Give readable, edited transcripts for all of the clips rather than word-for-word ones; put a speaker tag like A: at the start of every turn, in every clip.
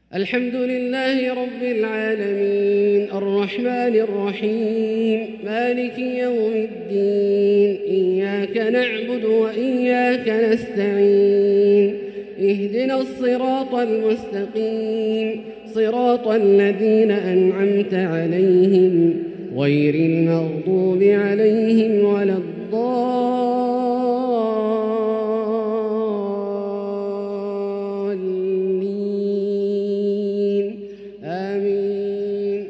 A: الحمد لله رب العالمين الرحمن الرحيم مالك يوم الدين إياك نعبد وإياك نستعين اهدنا الصراط المستقيم صراط الذين أنعمت عليهم غير المغضوب عليهم ولا الضالين آمين.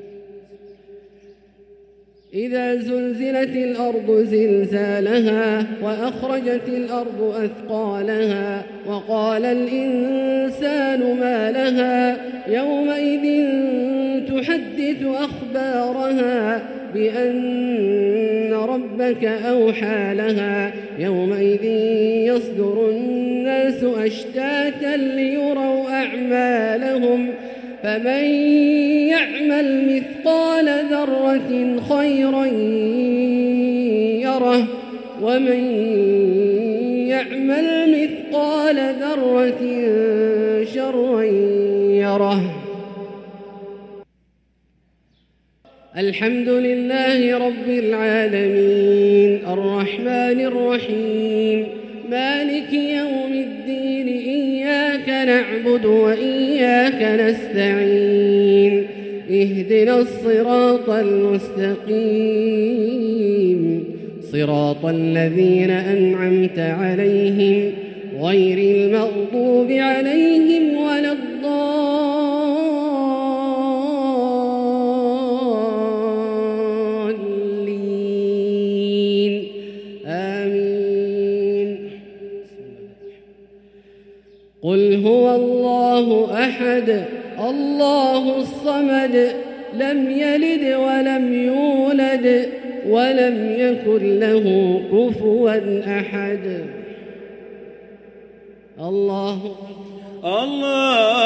A: إذا زلزلت الأرض زلزالها وأخرجت الأرض أثقالها وقال الإنسان ما لها يومئذ تحدث أخبارها بأن ربك أوحى لها يومئذ يصدر الناس أشتاتا ليروا أعمالهم فمن يعمل مثقال ذرة خيرا يره ومن يعمل مثقال ذرة شرا يره. الحمد لله رب العالمين الرحمن الرحيم مالك يوم الدين إياك نعبد وإياك نستعين اهدنا الصراط المستقيم صراط الذين أنعمت عليهم غير المغضوب عليهم ولا الضالين آمين. قل هو الله أحد الله الصمد لم يلد ولم يولد ولم يكن له كفوا أحد. الله